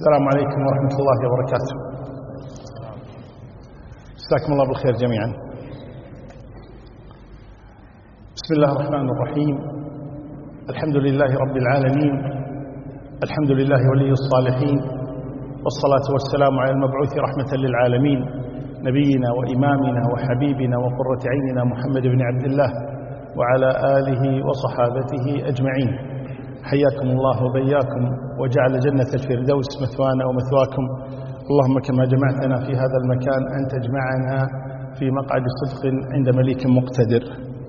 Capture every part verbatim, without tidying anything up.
السلام عليكم ورحمة الله وبركاته. جزاكم الله بالخير جميعا. بسم الله الرحمن الرحيم. الحمد لله رب العالمين، الحمد لله ولي الصالحين، والصلاة والسلام على المبعوث رحمة للعالمين نبينا وإمامنا وحبيبنا وقرة عيننا محمد بن عبد الله وعلى آله وصحابته أجمعين. حياكم الله وبياكم وجعل جنة الفردوس مثوانا ومثواكم. اللهم كما جمعتنا في هذا المكان أن تجمعنا في مقعد صدق عند مليك مقتدر.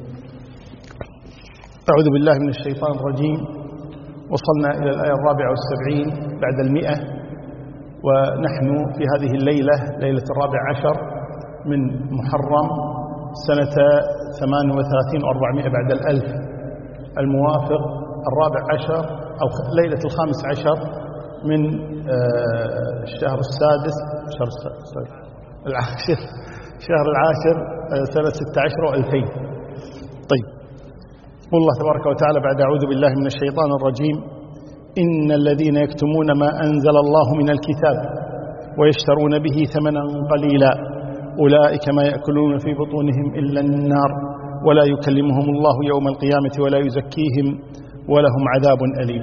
أعوذ بالله من الشيطان الرجيم. وصلنا إلى الآية الرابعة والسبعين بعد المئة، ونحن في هذه الليلة ليلة الرابع عشر من محرم سنة ثمان وثلاثين وأربعمائة بعد الألف، الموافق الرابع عشر أو ليلة الخامس عشر من الشهر السادس شهر العاشر شهر العاشر سنة ستة عشر وألفين. طيب، قول الله تبارك وتعالى بعد أعوذ بالله من الشيطان الرجيم: إن الذين يكتمون ما أنزل الله من الكتاب ويشترون به ثمنا قليلا أولئك ما يأكلون في بطونهم إلا النار ولا يكلمهم الله يوم القيامة ولا يزكيهم ولهم عذاب أليم.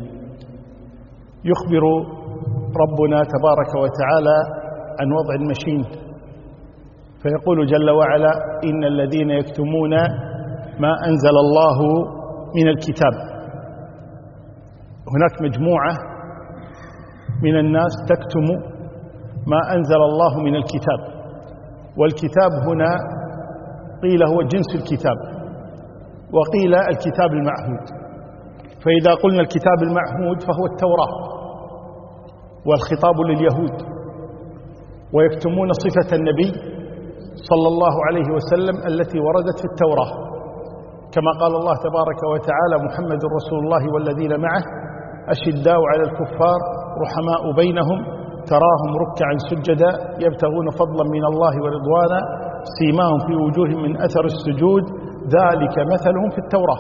يخبر ربنا تبارك وتعالى عن وضع المشين، فيقول جل وعلا: إن الذين يكتمون ما أنزل الله من الكتاب. هناك مجموعة من الناس تكتم ما أنزل الله من الكتاب، والكتاب هنا قيل هو جنس الكتاب وقيل الكتاب المعهود. فإذا قلنا الكتاب المعهود فهو التوراة، والخطاب لليهود، ويكتمون صفة النبي صلى الله عليه وسلم التي وردت في التوراة، كما قال الله تبارك وتعالى: محمد رسول الله والذين معه أشداء على الكفار رحماء بينهم تراهم ركعا سجدا يبتغون فضلا من الله ورضوانا سيماهم في وجوههم من أثر السجود ذلك مثلهم في التوراة.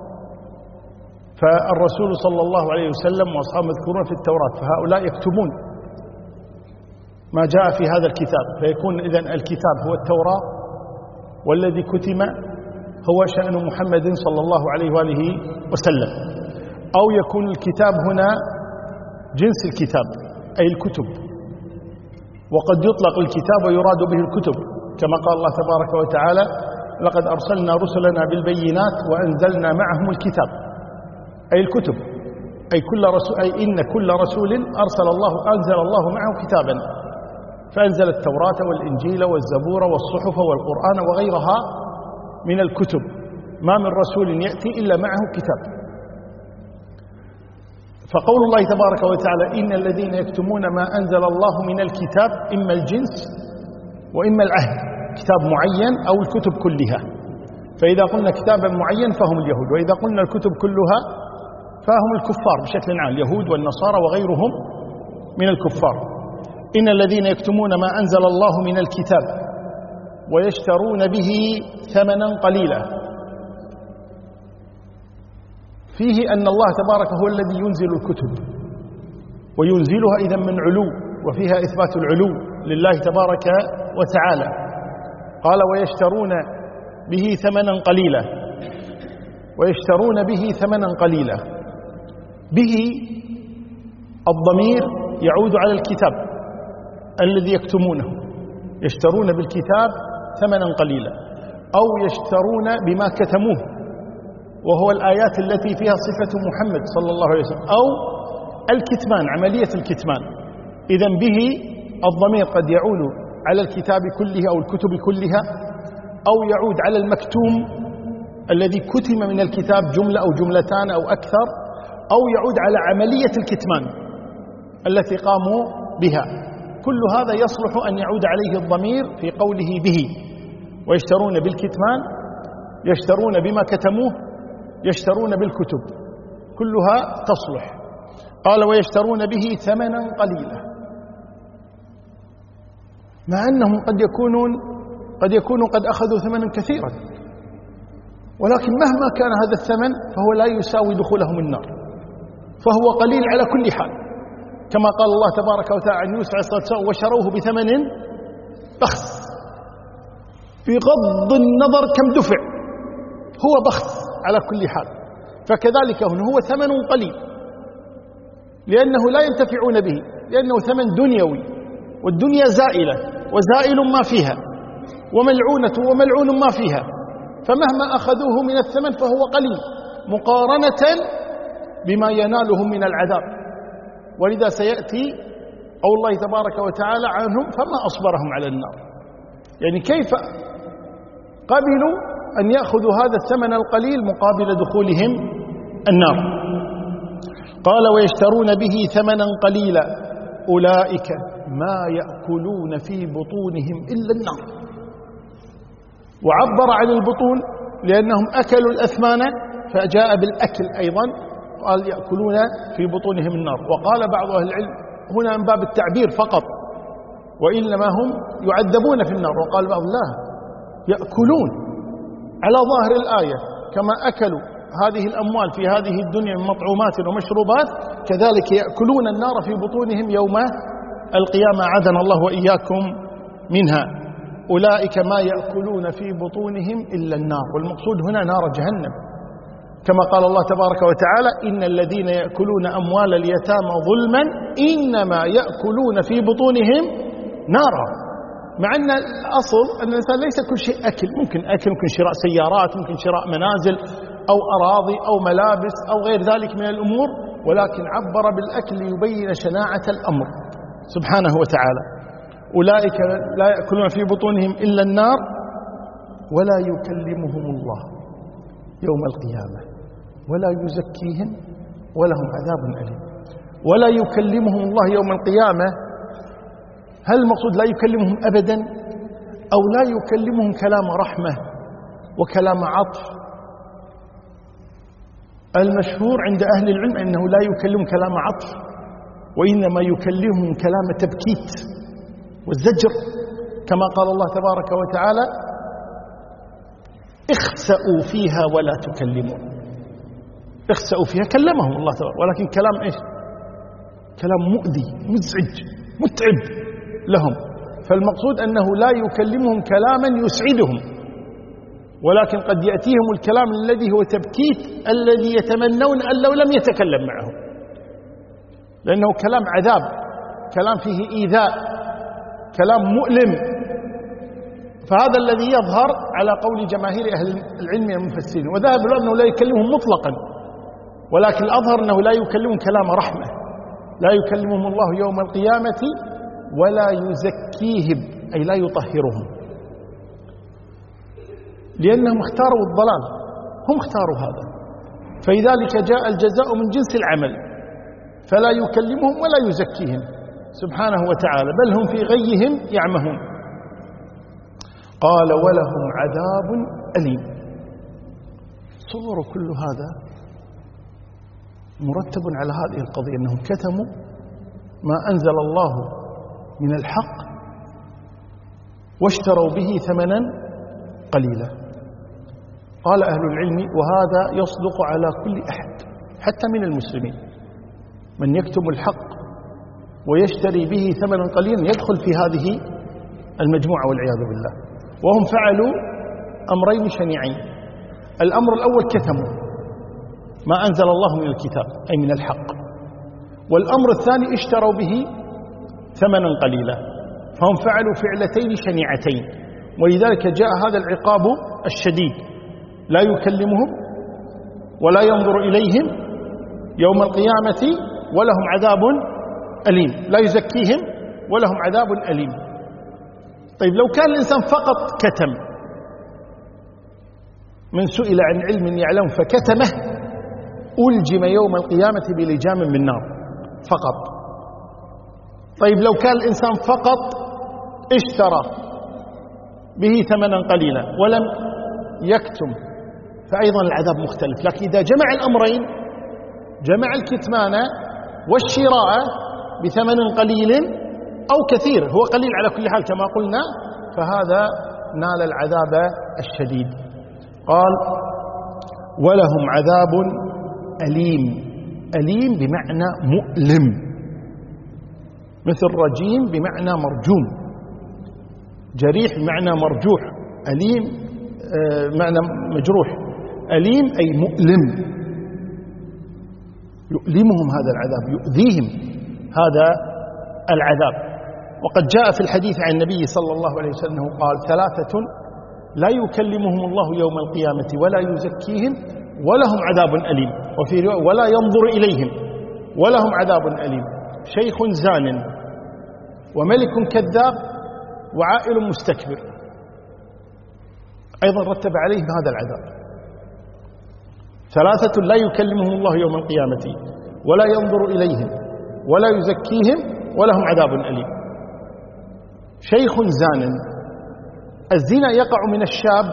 فالرسول صلى الله عليه وسلم وأصحابه مذكورون في التوراة، فهؤلاء يكتبون ما جاء في هذا الكتاب، فيكون إذن الكتاب هو التوراة، والذي كتم هو شأن محمد صلى الله عليه وآله وسلم. أو يكون الكتاب هنا جنس الكتاب أي الكتب، وقد يطلق الكتاب ويراد به الكتب، كما قال الله تبارك وتعالى: لقد أرسلنا رسلنا بالبينات وأنزلنا معهم الكتاب، أي الكتب، أي كل رسول، أي إن كل رسول أرسل الله أنزل الله معه كتابا، فأنزل التوراة والإنجيل والزبور والصحف والقرآن وغيرها من الكتب. ما من رسول يأتي إلا معه كتاب. فقول الله تبارك وتعالى: إن الذين يكتمون ما أنزل الله من الكتاب، إما الجنس وإما العهد، كتاب معين أو الكتب كلها. فإذا قلنا كتابا معين فهم اليهود، وإذا قلنا الكتب كلها فهم الكفار بشكل عام، اليهود والنصارى وغيرهم من الكفار. إن الذين يكتمون ما أنزل الله من الكتاب ويشترون به ثمنا قليلا. فيه أن الله تبارك هو الذي ينزل الكتب، وينزلها إذن من علو، وفيها إثبات العلو لله تبارك وتعالى. قال: ويشترون به ثمنا قليلا، ويشترون به ثمنا قليلا. به الضمير يعود على الكتاب الذي يكتمونه، يشترون بالكتاب ثمنا قليلا، أو يشترون بما كتموه، وهو الآيات التي فيها صفة محمد صلى الله عليه وسلم، أو الكتمان، عملية الكتمان. إذن به الضمير قد يعود على الكتاب كله أو الكتب كلها، أو يعود على المكتوم الذي كتم من الكتاب جملة أو جملتان أو أكثر، أو يعود على عملية الكتمان التي قاموا بها. كل هذا يصلح أن يعود عليه الضمير في قوله به. ويشترون بالكتمان، يشترون بما كتموه، يشترون بالكتب، كلها تصلح. قال: ويشترون به ثمنا قليلا، مع أنهم قد يكونون قد يكونوا قد أخذوا ثمنا كثيرا، ولكن مهما كان هذا الثمن فهو لا يساوي دخولهم النار، فهو قليل على كل حال. كما قال الله تبارك وتعالى عن يوسف عليه الصلاة والسلام وشروه بثمن بخس، بغض النظر كم دفع هو بخس على كل حال. فكذلك هنا هو ثمن قليل لأنه لا ينتفعون به، لأنه ثمن دنيوي، والدنيا زائلة وزائل ما فيها وملعونة وملعون ما فيها، فمهما أخذوه من الثمن فهو قليل مقارنة بما ينالهم من العذاب. ولذا سيأتي قول الله تبارك وتعالى عنهم فما أصبرهم على النار، يعني كيف قبلوا أن يأخذوا هذا الثمن القليل مقابل دخولهم النار. قال ويشترون به ثمنا قليلا أولئك ما يأكلون في بطونهم إلا النار. وعبر عن البطون لأنهم أكلوا الأثمان فجاء بالأكل أيضا، قال يأكلون في بطونهم النار. وقال بعض أهل العلم هنا من باب التعبير فقط، وإنما هم يعذبون في النار. وقال بعض لا، يأكلون على ظاهر الآية، كما أكلوا هذه الأموال في هذه الدنيا من مطعومات ومشروبات كذلك يأكلون النار في بطونهم يوم القيامة، عاذنا الله وإياكم منها. أولئك ما يأكلون في بطونهم إلا النار، والمقصود هنا نار جهنم، كما قال الله تبارك وتعالى إن الذين يأكلون أموال اليتامى ظلما إنما يأكلون في بطونهم نارا. مع أن الأصل أن الإنسان ليس كل شيء أكل، ممكن أكل، ممكن شراء سيارات، ممكن شراء منازل أو أراضي أو ملابس أو غير ذلك من الأمور، ولكن عبر بالأكل ليبين شناعة الأمر سبحانه وتعالى. أولئك لا يأكلون في بطونهم إلا النار ولا يكلمهم الله يوم القيامة ولا يزكيهم ولهم عذاب أليم. ولا يكلمهم الله يوم القيامة، هل المقصود لا يكلمهم أبدا أو لا يكلمهم كلام رحمة وكلام عطف؟ المشهور عند أهل العلم أنه لا يكلمهم كلام عطف، وإنما يكلمهم كلام تبكيت والزجر، كما قال الله تبارك وتعالى اخسأوا فيها ولا تكلمون. اخسأوا فيها كلمهم الله تبارك، ولكن كلام إيش؟ كلام مؤذي مزعج متعب لهم. فالمقصود أنه لا يكلمهم كلاما يسعدهم، ولكن قد يأتيهم الكلام الذي هو تبكيت الذي يتمنون أن لو لم يتكلم معهم، لأنه كلام عذاب، كلام فيه إيذاء، كلام مؤلم. فهذا الذي يظهر على قول جماهير أهل العلم المفسرين، وذهب العلماء أنه لا يكلمهم مطلقا، ولكن الأظهر أنه لا يكلمهم كلام رحمة، لا يكلمهم الله يوم القيامة ولا يزكيهم أي لا يطهرهم، لأنهم اختاروا الضلال، هم اختاروا هذا، فلذلك جاء الجزاء من جنس العمل، فلا يكلمهم ولا يزكيهم سبحانه وتعالى، بل هم في غيهم يعمهون. قال ولهم عذاب أليم. صور كل هذا مرتب على هذه القضية، أنهم كتموا ما أنزل الله من الحق واشتروا به ثمنا قليلا. قال أهل العلم وهذا يصدق على كل أحد حتى من المسلمين، من يكتم الحق ويشتري به ثمنا قليلا يدخل في هذه المجموعة والعياذ بالله. وهم فعلوا أمرين شنيعين. الأمر الأول كتموا ما أنزل الله من الكتاب أي من الحق، والأمر الثاني اشتروا به ثمنا قليلا، فهم فعلوا فعلتين شنيعتين، ولذلك جاء هذا العقاب الشديد، لا يكلمهم ولا ينظر إليهم يوم القيامة ولهم عذاب أليم، لا يزكيهم ولهم عذاب أليم. طيب لو كان الإنسان فقط كتم، من سئل عن علم يعلم فكتمه ألجم يوم القيامة بلجام من نار فقط. طيب لو كان الإنسان فقط اشترى به ثمنا قليلا ولم يكتم فأيضا العذاب مختلف. لكن إذا جمع الأمرين، جمع الكتمان والشراء بثمن قليل أو كثير، هو قليل على كل حال كما قلنا، فهذا نال العذاب الشديد. قال ولهم عذاب أليم. أليم بمعنى مؤلم، مثل رجيم بمعنى مرجوم، جريح بمعنى مرجوح، أليم بمعنى مجروح، أليم أي مؤلم، يؤلمهم هذا العذاب، يؤذيهم هذا العذاب. وقد جاء في الحديث عن النبي صلى الله عليه وسلم قال: ثلاثة لا يكلمهم الله يوم القيامة ولا يزكيهم ولهم عذاب أليم، وفي رواية: ولا ينظر إليهم ولهم عذاب أليم، شيخ زان وملك كذاب وعائل مستكبر. أيضا رتب عليهم هذا العذاب: ثلاثة لا يكلمهم الله يوم القيامة ولا ينظر إليهم ولا يزكيهم ولهم عذاب أليم. شيخ زان، الزنا يقع من الشاب،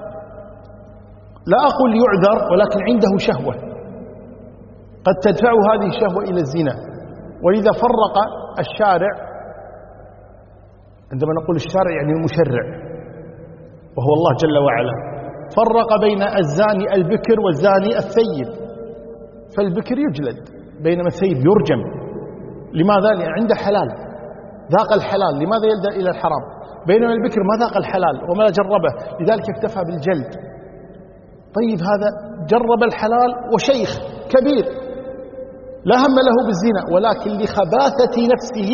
لا أقول يعذر، ولكن عنده شهوة قد تدفعه هذه الشهوة إلى الزنا، ولذا فرق الشارع، عندما نقول الشارع يعني المشرع وهو الله جل وعلا، فرق بين الزاني البكر والزاني الثيب، فالبكر يجلد بينما الثيب يرجم. لماذا؟ لأن عنده حلال، ذاق الحلال، لماذا يلجأ إلى الحرام؟ بينما البكر ما ذاق الحلال وما جربه، لذلك اكتفى بالجلد. طيب هذا جرب الحلال وشيخ كبير لا هم له بالزنا، ولكن لخباثة نفسه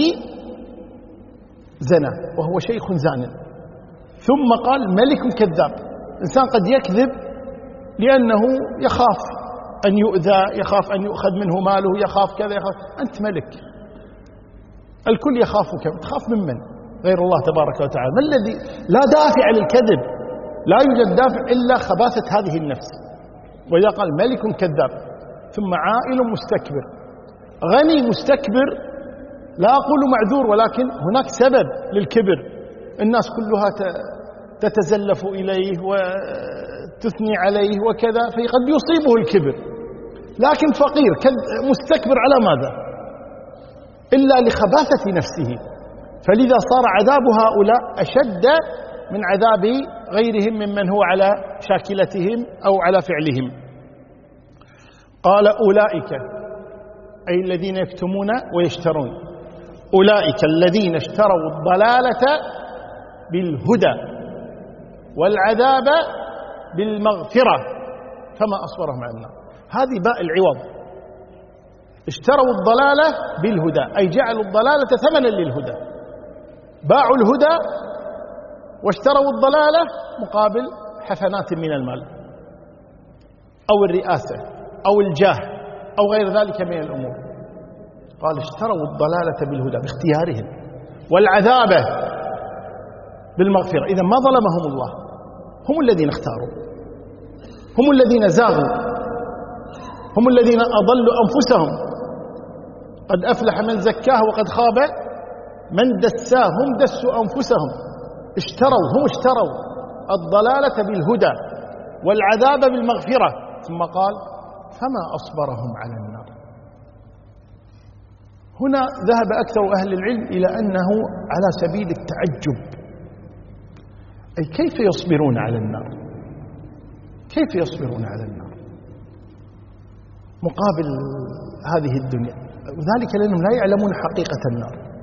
زنا وهو شيخ زان. ثم قال: ملك كذاب، إنسان قد يكذب لأنه يخاف أن يؤذى، يخاف أن يؤخذ منه ماله، يخاف كذا يخاف. أنت ملك، الكل يخافك، تخاف من من؟ غير الله تبارك وتعالى. ما الذي؟ لا دافع للكذب، لا يوجد دافع إلا خباثة هذه النفس. وإذا قال: ملك كذاب، ثم عائل مستكبر، غني مستكبر، لا أقول معذور، ولكن هناك سبب للكبر، الناس كلها تتزلف إليه وتثني عليه وكذا، فقد يصيبه الكبر. لكن فقير مستكبر على ماذا؟ إلا لخباثة نفسه. فلذا صار عذاب هؤلاء أشد من عذاب غيرهم ممن هو على شاكلتهم أو على فعلهم. قال: أولئك أي الذين يكتمون ويشترون، أولئك الذين اشتروا الضلالة بالهدى والعذاب بالمغفرة فما أصبرهم على النار. هذه باء العوض، اشتروا الضلالة بالهدى أي جعلوا الضلالة ثمنا للهدى، باعوا الهدى واشتروا الضلالة مقابل حسنات من المال أو الرئاسة أو الجاه أو غير ذلك من الأمور. قال: اشتروا الضلالة بالهدى باختيارهم، والعذاب بالمغفرة. إذا ما ظلمهم الله، هم الذين اختاروا، هم الذين زاغوا، هم الذين أضلوا أنفسهم. قد أفلح من زكاه وقد خاب من دساه، هم دسوا أنفسهم، اشتروا، هم اشتروا الضلالة بالهدى والعذاب بالمغفرة. ثم قال: فما أصبرهم على النار. هنا ذهب أكثر أهل العلم إلى أنه على سبيل التعجب، أي كيف يصبرون على النار؟ كيف يصبرون على النار مقابل هذه الدنيا؟ وذلك لأنهم لا يعلمون حقيقة النار.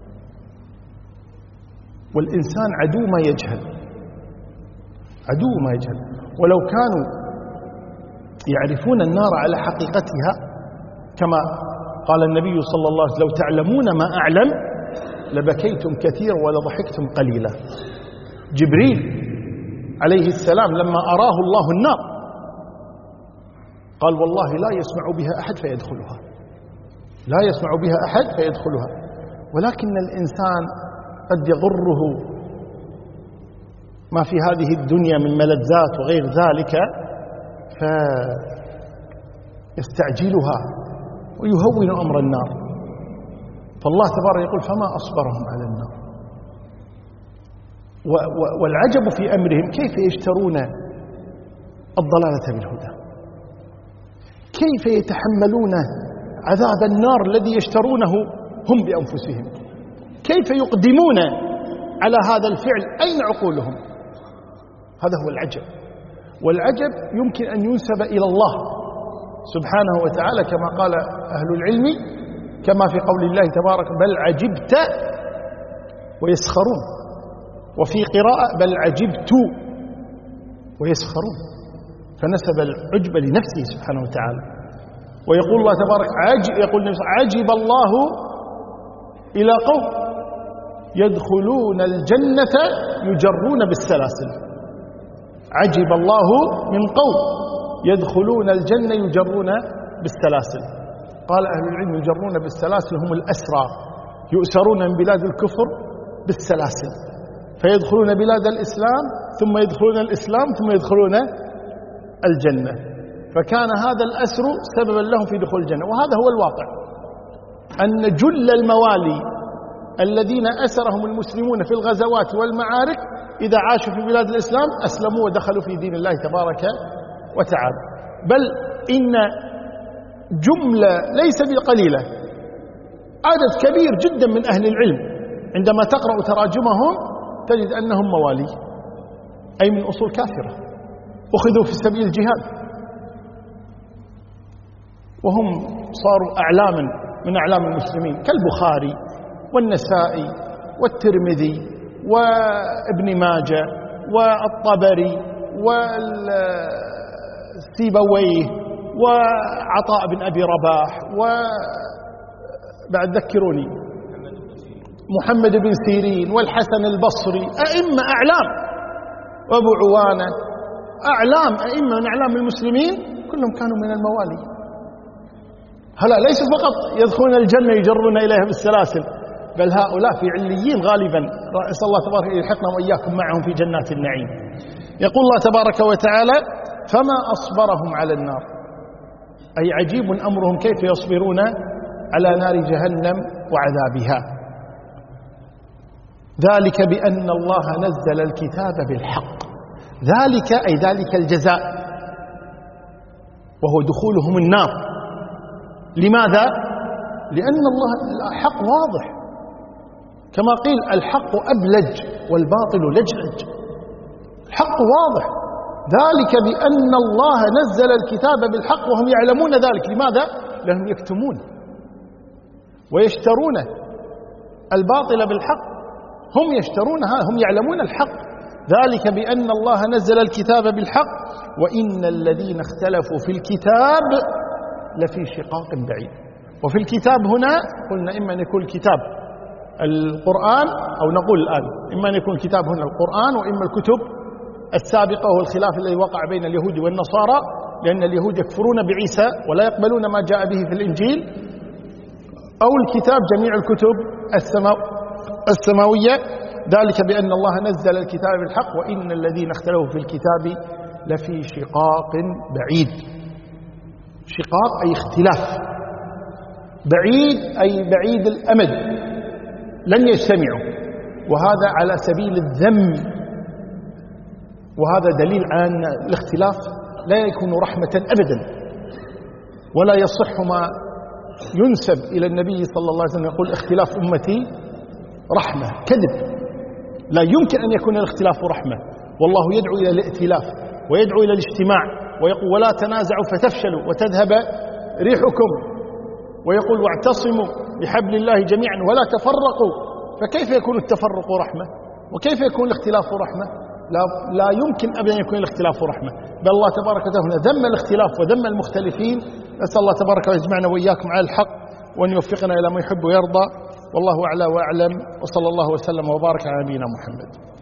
والإنسان عدو ما يجهل، عدو ما يجهل. ولو كانوا يعرفون النار على حقيقتها كما قال النبي صلى الله عليه وسلم: لو تعلمون ما أعلم لبكيتم كثيرا ولضحكتم قليلا. جبريل عليه السلام لما أراه الله النار قال: والله لا يسمع بها أحد فيدخلها، لا يسمع بها أحد فيدخلها. ولكن الإنسان قد يضره ما في هذه الدنيا من ملذات وغير ذلك فيستعجلها ويهون أمر النار. فالله تبارك يقول: فما أصبرهم على النار. والعجب في أمرهم كيف يشترون الضلالة بالهدى، كيف يتحملون عذاب النار الذي يشترونه هم بأنفسهم، كيف يقدمون على هذا الفعل، أين عقولهم؟ هذا هو العجب. والعجب يمكن أن ينسب إلى الله سبحانه وتعالى كما قال أهل العلم: كما في قول الله تبارك بل عجبت ويسخرون، وفي قراءة بل عجبت ويسخرون، فنسب العجب لنفسه سبحانه وتعالى. ويقول الله تبارك عجب يقول عجب الله إلى قوم يدخلون الجنة يجرون بالسلاسل. عجب الله من قوم يدخلون الجنة يجرون بالسلاسل. قال أهل العلم يجرون بالسلاسل هم الأسرى، يؤسرون من بلاد الكفر بالسلاسل، فيدخلون بلاد الإسلام ثم يدخلون الإسلام ثم يدخلون الجنة، فكان هذا الأسر سببا لهم في دخول الجنة. وهذا هو الواقع، أن جل الموالي الذين أسرهم المسلمون في الغزوات والمعارك إذا عاشوا في بلاد الإسلام أسلموا ودخلوا في دين الله تبارك وتعالى. بل إن جملة ليس بقليلة، عدد كبير جدا من أهل العلم عندما تقرأ تراجمهم تجد أنهم موالي، أي من أصول كافرة، أخذوا في سبيل الجهاد، وهم صاروا أعلاما من أعلام المسلمين كالبخاري والنسائي والترمذي وابن ماجه والطبري والسيبويه وعطاء بن أبي رباح وبعد ذكروني محمد بن سيرين والحسن البصري، أئمة أعلام، وأبو عوانة، أعلام أئمة من أعلام المسلمين كلهم كانوا من الموالي. هلا ليسوا فقط يدخلون الجنة يجرون إليها بالسلاسل، بل هؤلاء في عليين غالبا، أسأل الله تبارك يلحقنا وإياكم معهم في جنات النعيم. يقول الله تبارك وتعالى فما أصبرهم على النار، أي عجيب أمرهم كيف يصبرون على نار جهنم وعذابها. ذلك بأن الله نزل الكتاب بالحق، ذلك أي ذلك الجزاء وهو دخولهم النار. لماذا؟ لأن الله الحق واضح، كما قيل الحق أبلج والباطل لجلج، الحق واضح. ذلك بأن الله نزل الكتاب بالحق وهم يعلمون ذلك. لماذا؟ لأنهم يكتمون ويشترون الباطل بالحق، هم يشترونها، هم يعلمون الحق. ذلك بأن الله نزل الكتاب بالحق وإن الذين اختلفوا في الكتاب لفي شقاق بعيد. وفي الكتاب هنا قلنا إما أن يكون الكتاب القرآن، أو نقول الآن إما أن يكون الكتاب هنا القرآن، وإما الكتب السابقة وهو الخلاف الذي وقع بين اليهود والنصارى، لأن اليهود يكفرون بعيسى ولا يقبلون ما جاء به في الإنجيل، أو الكتاب جميع الكتب السماوية. ذلك بأن الله نزل الكتاب بالحق وإن الذين اختلفوا في الكتاب لفي شقاق بعيد. شقاق أي اختلاف، بعيد أي بعيد الأمد، لن يجتمعوا، وهذا على سبيل الذم. وهذا دليل على أن الاختلاف لا يكون رحمة أبدا، ولا يصح ما ينسب إلى النبي صلى الله عليه وسلم يقول اختلاف أمتي رحمة، كذب. لا يمكن أن يكون الاختلاف رحمة، والله يدعو إلى الائتلاف ويدعو إلى الاجتماع، ويقول ولا تنازعوا فتفشلوا وتذهب ريحكم، ويقول واعتصموا بحبل الله جميعا ولا تفرقوا. فكيف يكون التفرق رحمة؟ وكيف يكون الاختلاف رحمة؟ لا, لا يمكن أبدا أن يكون الاختلاف رحمة، بل الله تبارك وتعالى ذم الاختلاف وذم المختلفين. نسأل الله تبارك وتعالى يجمعنا وإياكم على الحق وأن يوفقنا إلى ما يحب ويرضى، والله أعلى وأعلم، وصلى الله وسلم وبارك على نبينا محمد.